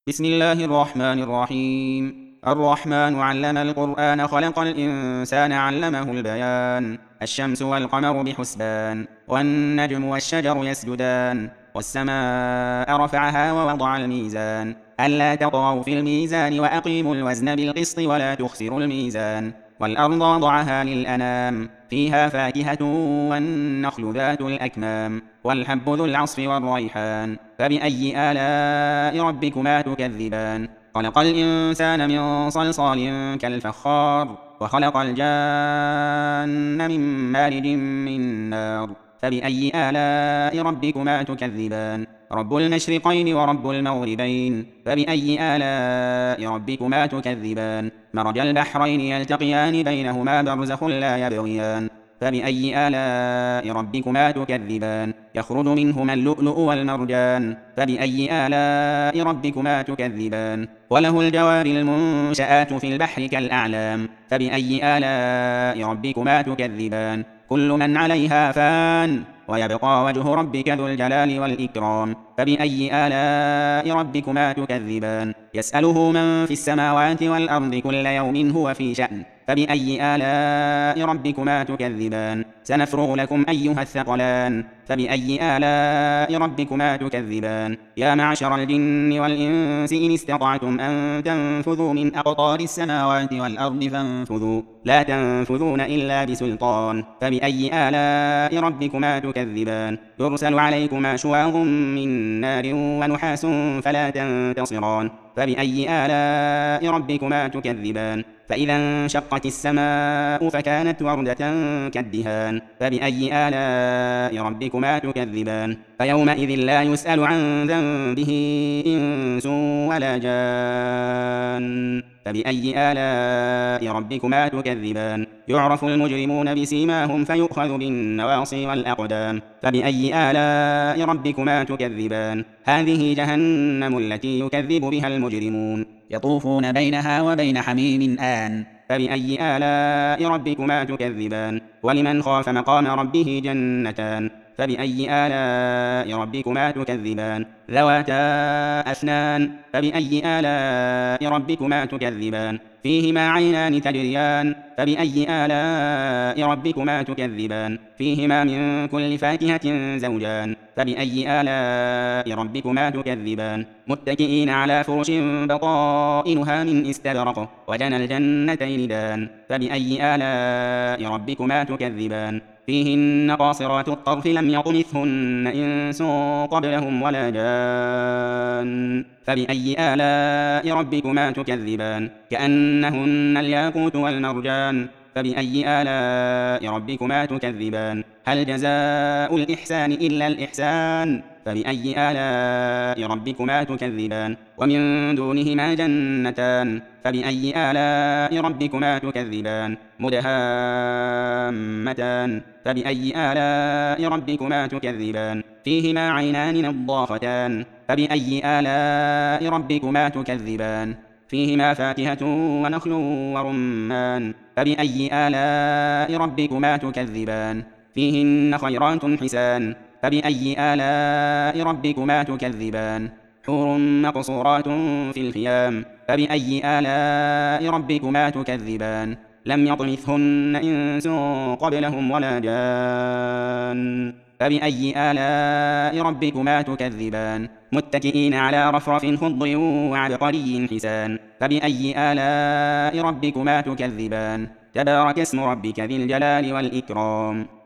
بسم الله الرحمن الرحيم. الرحمن علم القرآن خلق الإنسان علمه البيان. الشمس والقمر بحسبان والنجم والشجر يسجدان والسماء رفعها ووضع الميزان ألا تطغوا في الميزان وأقيموا الوزن بالقسط ولا تخسروا الميزان والأرض وضعها للأنام فيها فاكهة والنخل ذات الأكمام والحب ذو العصف والريحان فبأي آلاء ربكما تكذبان خلق الإنسان من صلصال كالفخار وخلق الجان من مارج من نار فبأي آلاء ربكما تكذبان رب المشرقين ورب المغربين فبأي آلاء ربكما تكذبان مرج البحرين يلتقيان بينهما برزخ لا يبغيان فبأي آلاء ربكما تكذبان يخرج منهما اللؤلؤ والمرجان فبأي آلاء ربكما تكذبان وله الجوار المنشآت في البحر كالأعلام فبأي آلاء ربكما تكذبان كل من عليها فان ويبقى وجه ربك ذو الجلال والإكرام فبأي آلاء ربكما تكذبان يسأله من في السماوات والأرض كل يوم هو في شأن فبأي آلاء ربكما تكذبان سنفرغ لكم أيها الثقلان فبأي آلاء ربكما تكذبان يا معشر الجن والإنس إن استطعتم أن تنفذوا من أقطار السماوات والأرض فانفذوا لا تنفذون إلا بسلطان فبأي آلاء ربكما تكذبان يرسل عليكما شواظ من نار ونحاس فلا تنتصران فبأي آلاء ربكما تكذبان فإذا انشقت السماء فكانت وردة كالدهان فبأي آلاء ربكما تكذبان فيومئذ لا يسأل عن ذنبه إنس ولا جان فبأي آلاء ربكما تكذبان يعرف المجرمون بسيماهم فيؤخذ بالنواصي والأقدام فبأي آلاء ربكما تكذبان هذه جهنم التي يكذب بها المجرمون يطوفون بينها وبين حميم آن فبأي آلاء ربكما تكذبان ولمن خاف مقام ربه جنتان فبأي آلاء ربكما تكذبان ذواتا أفنان فبأي آلاء ربكما تكذبان فيهما عينان تجريان فبأي آلاء ربكما تكذبان فيهما من كل فاكهة زوجان فبأي آلاء ربكما تكذبان متكئين على فرش بطائنها من استبرق وجنى الجنتين دان فبأي آلاء ربكما تكذبان فيهن قاصرات الطرف لم يطمثهن إنس قبلهم ولا جان فبأي آلاء ربكما تكذبان كأنهن الياقوت والمرجان فبأي آلاء ربكما تكذبان هل جزاء الإحسان إلا الإحسان فبأي آلاء ربكما تكذبان ومن دونهما جنتان فبأي آلاء ربكما تكذبان مدهامتان فبأي آلاء ربكما تكذبان فيهما عينان نضاختان فبأي آلاء ربكما تكذبان فيهما فاكهة ونخل ورمان فبأي آلاء ربكما تكذبان فيهن خيرات حسان فبأي آلاء ربكما تكذبان حور مقصورات في الخيام فبأي آلاء ربكما تكذبان لم يطمثهن إنس قبلهم ولا جان فبأي آلاء ربكما تكذبان متكئين على رفرف خضر وعبقري حسان فبأي آلاء ربكما تكذبان تبارك اسم ربك ذي الجلال والإكرام